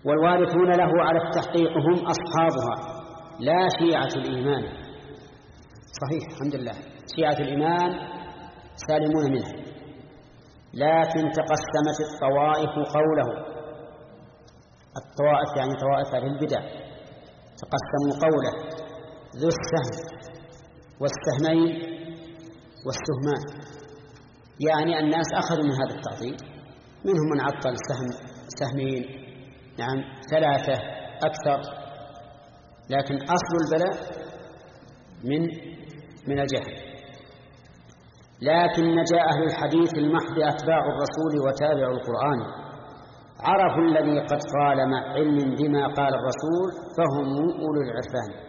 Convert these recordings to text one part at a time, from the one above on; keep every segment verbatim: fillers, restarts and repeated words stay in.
والوارثون له على التحقيق هم أصحابها لا شيعة الإيمان. صحيح، الحمد لله، شيعة الإيمان سالمون منها، لكن تقسمت الطوائف قوله. الطوائف يعني طوائف أهل البدع، تقسموا قوله ذو السهم والسهمين والسهمان، يعني الناس أخذوا من هذا التعطيل، منهم من عطل سهم سهمين، نعم ثلاثة أكثر، لكن أصل البلاء من من الجهل. لكن جاء أهل الحديث المحض أتباع الرسول وتابعوا القرآن عرفوا الذي قد قال مع علم بما قال الرسول فهم أولو العرفان،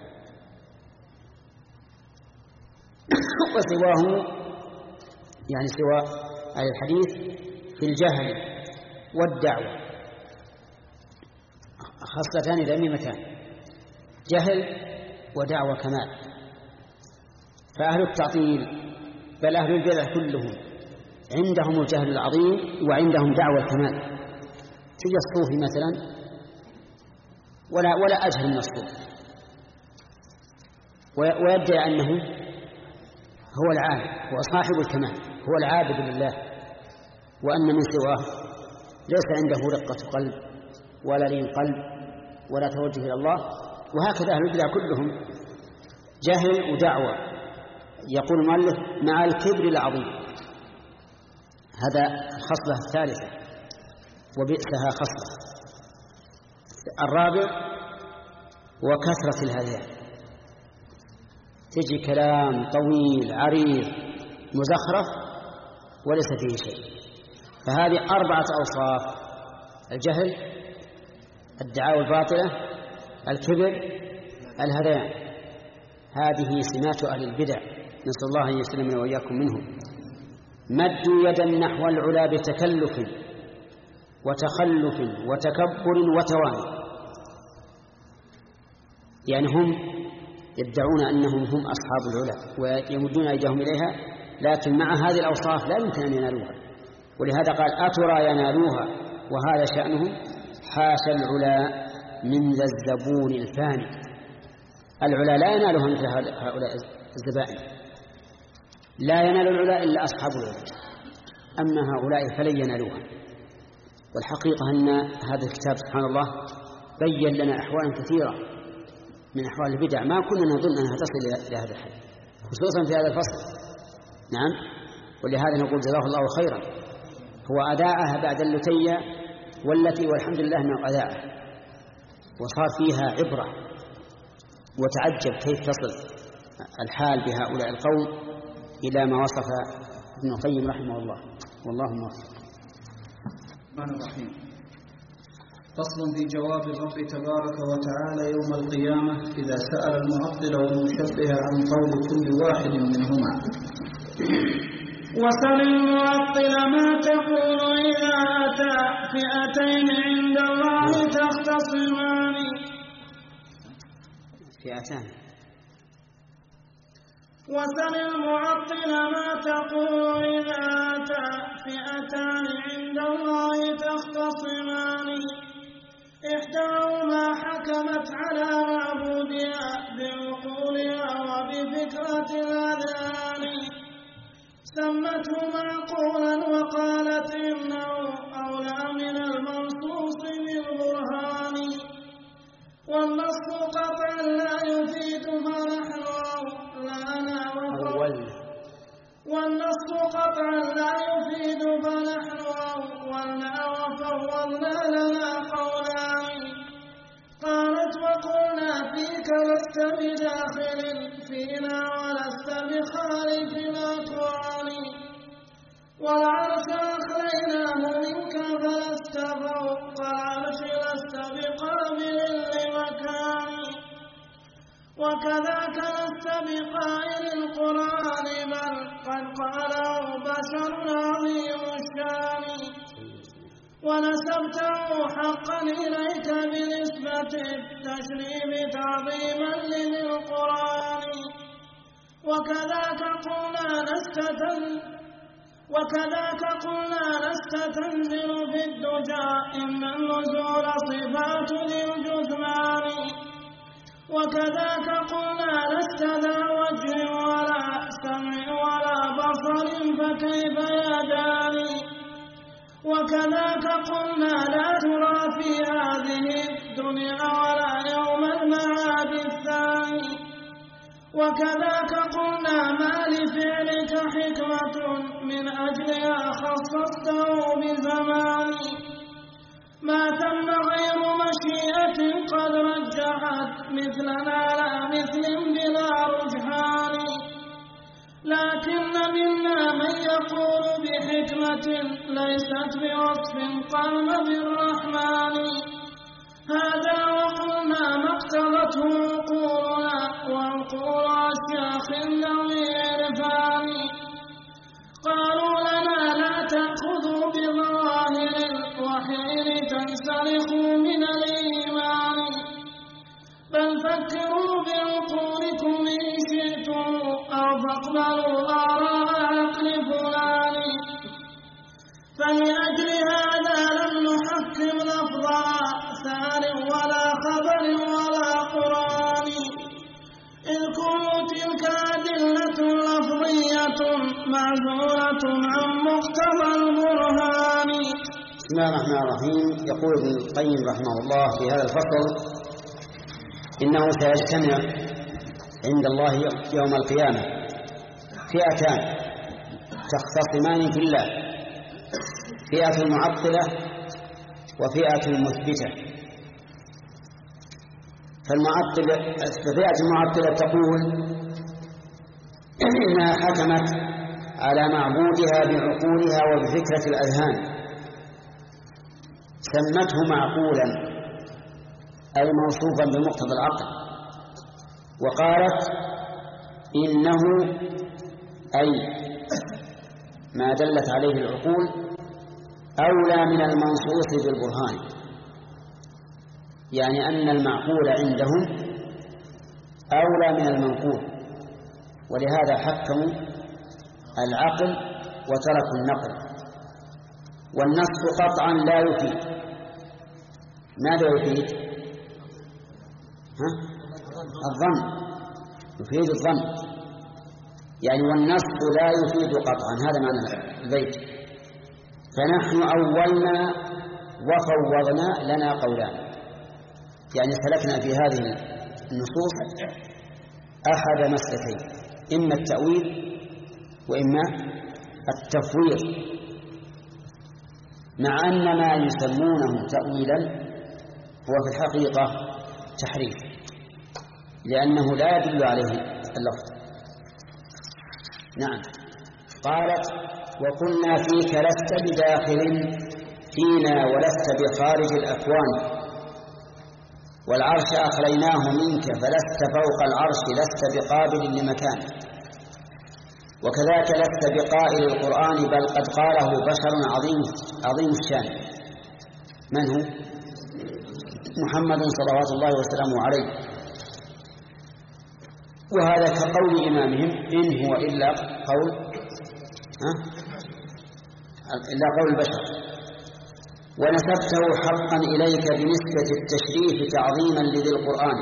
وسواه يعني سوى أهل الحديث في الجهل والدعوة خاصتان ذميمتان، جهل ودعوة كمال. فأهل التعطيل بل أهل البدع كلهم عندهم الجهل العظيم وعندهم دعوة الكمال. تجي الصوفي مثلا ولا ولا أجهل من الصوفي، ويدعي أنه هو العالم، هو صاحب الكمال، هو العابد لله، وأن من سواه ليس عنده رقة قلب ولا لين قلب ولا توجه إلى الله. وهكذا أهل البدع كلهم جهل ودعوة. يقول المؤلف مع الكبر العظيم، هذا الخصلة الثالثة وبئسها خصلة. الرابع وكثرة الهذيان، تجي كلام طويل عريض مزخرف وليس فيه شيء. فهذه أربعة أوصاف: الجهل، الدعاوى الباطلة، الكبر، الهذيان. هذه سمات أهل البدع، نسأل الله أن يسلمنا وإياكم منهم. مدوا يدا نحو العلا بتكلف وتخلف وتكبر وتواني، يعني هم يدعون أنهم هم أصحاب العلا ويمدون أيديهم إليها، لكن مع هذه الأوصاف لا يمكن أن ينالوها. ولهذا قال أترى ينالوها وهذا شأنهم، حاشا العلا من ذا الزبون الفاني. العلا لا ينالها مثل هؤلاء الزبائن، لا ينال العلا إلا أصحاب العلا، أما هؤلاء فلن ينالوها. والحقيقة أن هذا الكتاب سبحان الله بيّن لنا أحوالا كثيرة من أحوال البدع ما كنا نظن أنها تصل إلى هذا الحد، خصوصا في هذا الفصل. نعم، ولهذا نقول جزاه الله خيرا، هو أذاعها بعد اللتية والتي والحمد لله أنه أذاعها وصار فيها عبرة، وتعجب كيف تصل الحال بهؤلاء القوم إلى ما وصف ابن القيم رحمه الله، والله موفق. الرحمن الرحيم. فصل في جواب الرب تبارك وتعالى يوم القيامة إذا سأل المعطل والمشبه عن قول كل واحد منهما. وسل المعطل ما تقول إذا أتى فئتين عند الله تختصمان. فئتان. وسل المعطل ما تقول إذا أتى فئتان عند الله تختصمان. إحداهما حكمت على معبودها بعقولها وبفكرة الأذهان، سمته معقولا وقالت إنه أولى من المنصوص بالبرهان. والنص قطعا لا يفيد فنحن لنا وفوضنا، والنص قطعا لا يفيد فنحن أولنا وفوضنا لنا قولان. قالت وقلنا فيك لست بداخل فينا ولست بخارج الأكوان، والعرش أخليناه منك فلست فوق العرش لست بقابل لمكان. وكذاك لست بقائل القرآن بل قد قاله بشر عظيم الشان. ونسبته حقا إليك بنسبة التشريف تعظيما لذي القرآن. وكذاك قلنا لست وكذاك قلنا لست تنزل في الدجى إن النزول صفات صفة ذي الجثمان. وكذاك قلنا لست ذا وجه ولا سمع ولا بصر فكيف يداني. وكذاك قلنا لا ترى في هذه الدنيا ولا يوم المعاد الثاني. وكذاك قلنا ما لفعلك حكمة من أجلها خصصته بزمان. ما ثم غير مشيئة قد رجحت مثلنا لا مثل بلا رجحان. لكن منا من يقول بحكمة ليست بوصف قام بالرحمن. هذا وقلنا ما اقتضته عقولنا وعقول أشياخ ذوي عرفان. قالوا لنا لا تأخذوا بظواهر الوحي لتنسلخوا من الإيمان، بل فكروا بعقولكم إن شئتم أو فاقبلوا آراء عقل فلان. فلأجل هذا لم نحكم لفظ آثار ولا خبر ولا قرآن، إذ كل تلك أدلة لفظية معزولة عن مقتضى البرهان. بسم الله الرحمن الرحيم. يقول ابن القيم رحمه الله في هذا الفصل إنه سيجتمع عند الله يوم القيامة فئتان تختصمان في الله، فئة المعطلة وفئة المثبتة. فالمعطلة فئة المعطلة تقول إنها حكمت على معبودها بعقولها وبفكرة الأذهان، سمته معقولا أي موصوفا بمقتضى العقل، وقالت إنه أي ما دلت عليه العقول أولى من المنصوص بالبرهان، يعني أن المعقول عندهم أولى من المنقول، ولهذا حكموا العقل وتركوا النقل. والنص قطعا لا يفيد. ماذا يفيد؟ ها؟ الظن، يفيد الظن، يعني والنص لا يفيد قطعا، هذا معنى البيت. فنحن أولنا وفوضنا لنا قولان، يعني سلكنا في هذه النصوص أحد مسلكين، إما التأويل وإما التفويض، مع أن ما يسمونه تأويلا هو في الحقيقة تحريف، لأنه لا يدل عليه اللفظ. نعم. قالت وقلنا فيك لست بداخل فينا ولست بخارج الأكوان، والعرش أخليناه منك فلست فوق العرش لست بقابل لمكان. وكذاك لست بقائل القرآن بل قد قاله بشر عظيم عظيم الشان. من هو؟ محمد صلوات الله وسلامه عليه. وهذا كقول إمامهم إن هو إلا قول ها؟ إلا قول البشر. ونسبته حقا إليك بنسبة التشريف تعظيما لذي القرآن.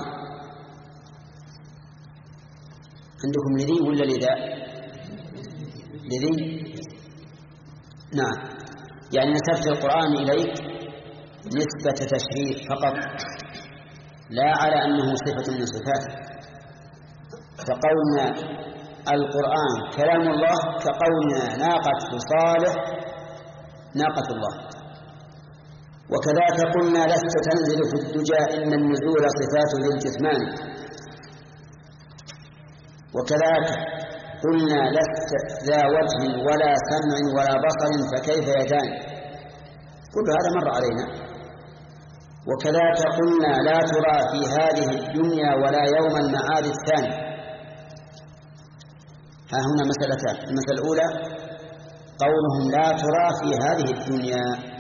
عندكم لذي ولا لذا؟ لذي. نعم، يعني نسبت القرآن إليك نسبة تشريف فقط، لا على أنه صفة من صفاته. فقولنا القرآن كلام الله كقولنا ناقة صالح ناقة الله. وكذاك قلنا لست تنزل في الدجى إن النزول صفات ذي الجثمان. وكذاك قلنا لست ذا وجه ولا سمع ولا بصر فكيف يدان. كل هذا مر علينا. وكذاك قلنا لا ترى في هذه الدنيا ولا يوم المعاد الثاني. ها هنا مسألتان. المسألة الأولى قولهم لا ترى في هذه الدنيا،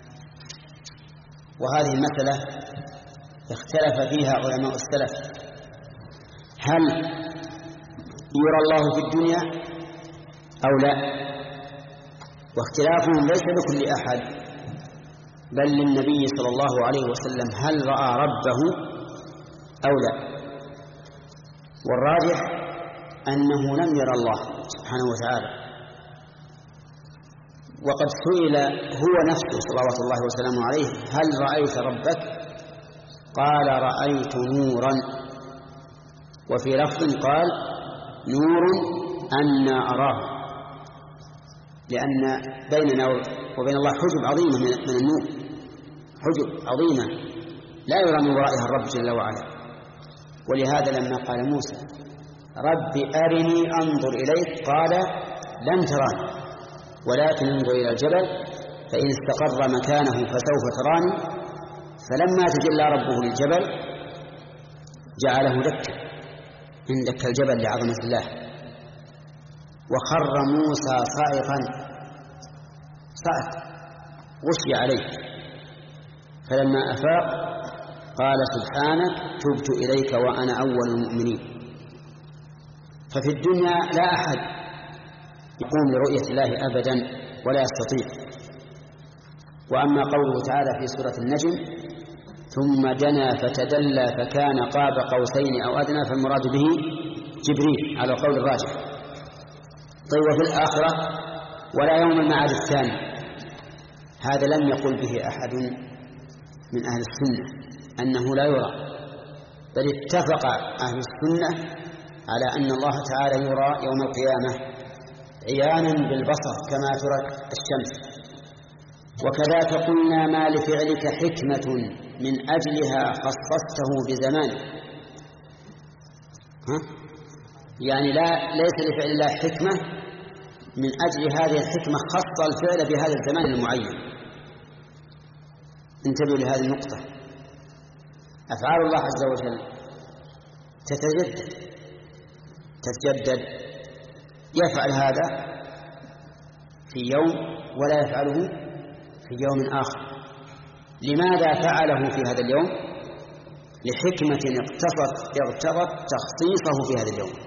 وهذه المسألة اختلف فيها علماء السلف، هل يرى الله في الدنيا أو لا؟ واختلافهم ليس لكل أحد، بل للنبي صلى الله عليه وسلم هل رأى ربه أو لا. والراجح أنه لم يرى الله سبحانه وتعالى. وقد سئل هو نفسه صلوات الله وسلامه عليه هل رأيت ربك؟ قال رأيت نورا، وفي لفظ قال نور أن أراه، لأن بيننا وبين الله حجب عظيمة من النور، حجب عظيمة لا يرى من ورائها الرب جل وعلا. ولهذا لما قال موسى رب أرني أنظر إليك قال لن تراني ولكن انظر إلى الجبل فإن استقر مكانه فسوف تراني. فلما تجلى ربه للجبل جعله دكا إن دك الجبل لعظمة الله، وخر موسى صائقا صائق غشي عليه. فلما أفاق قال سبحانك تبت إليك وأنا أول المؤمنين. ففي الدنيا لا أحد يقوم لرؤية الله أبدا ولا يستطيع. وأما قوله تعالى في سورة النجم ثم دنا فتدلى فكان قاب قوسين أو أدنى، فالمراد به جبريل على قول الراجح. طيب وفي الآخرة ولا يوم المعاد الثاني، هذا لم يقل به أحد من أهل السنة أنه لا يرى، بل اتفق أهل السنة على أن الله تعالى يرى يوم القيامة عيانا بالبصر كما ترى الشمس. وكذلك قلنا ما لفعلك حكمة من أجلها خصصته بزمان. ها؟ يعني لا ليس لفعل الله حكمة من أجل هذه الحكمة خص الفعل بهذا الزمان المعين. انتبهوا لهذه النقطة. أفعال الله عز وجل تتجدد تتجدد يفعل هذا في يوم ولا يفعله في يوم آخر. لماذا فعله في هذا اليوم؟ لحكمة اقتضت اقتضت تخصيصه في هذا اليوم.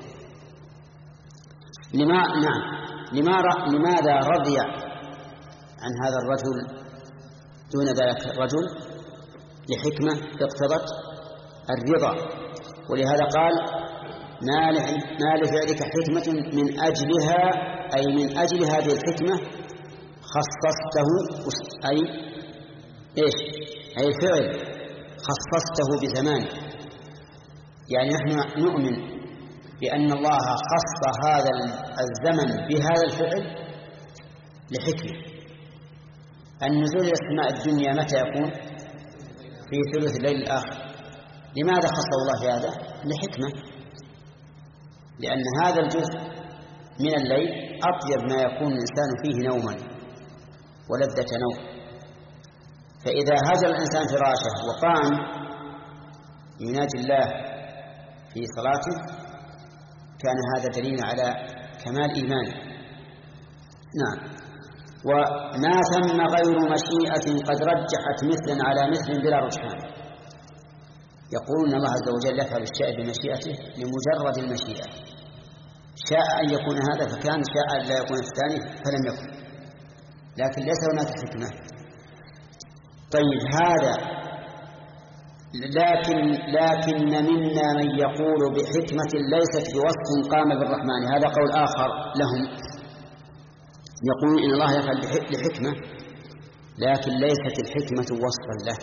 لما نعم لماذا لماذا رضي عن هذا الرجل دون ذلك الرجل؟ لحكمة اقتضت الرضا. ولهذا قال ما لفعلك حكمة من أجلها، أي من أجل هذه الحكمة خصصته، أي إيش؟ أي الفعل خصصته بزمان. يعني نحن نؤمن بأن الله خص هذا الزمن بهذا الفعل لحكمة. النزول إلى السماء الدنيا متى يكون؟ في ثلث الليل الآخر. لماذا خصه الله في هذا؟ لحكمة، لأن هذا الجزء من الليل أطيب ما يكون الإنسان فيه نوما ولذة نوم. فإذا هجر الإنسان فراشه وقام يناجي الله في صلاته كان هذا دليل على كمال إيمانه. نعم. وما ثم غير مشيئة قد رجحت مثلا على مثل بلا رجحان. يقول إن الله عز وجل يفعل الشيء بمشيئته لمجرد المشيئة، شاء أن يكون هذا فكان، شاء أن لا يكون الثاني فلم يكن، لكن ليس هناك حكمة. طيب هذا لكن لكن منا من يقول بحكمة ليست بوصف قام بالرحمن. هذا قول آخر لهم، يقول إن الله يفعل لحكمة لكن ليست الحكمة وصفا له.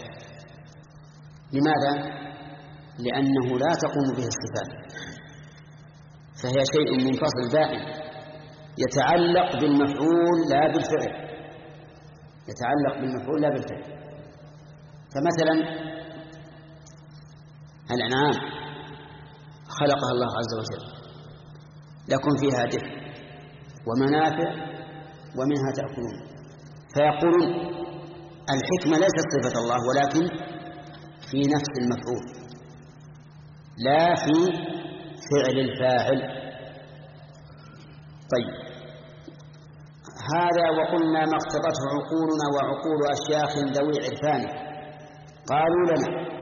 لماذا؟ لأنه لا تقوم به الصفات، فهي شيء منفصل دائم يتعلق بالمفعول لا بالفعل، يتعلق بالمفعول لا بالفعل. فمثلا الأنعام خلقها الله عز وجل لكم فيها دفء ومنافع ومنها تأكلون، فيقولون الحكمة ليست صفة الله ولكن في نفس المفعول لا في فعل الفاعل. طيب هذا وقلنا ما اقتضته عقولنا وعقول أشياخ ذوي عرفان قالوا لنا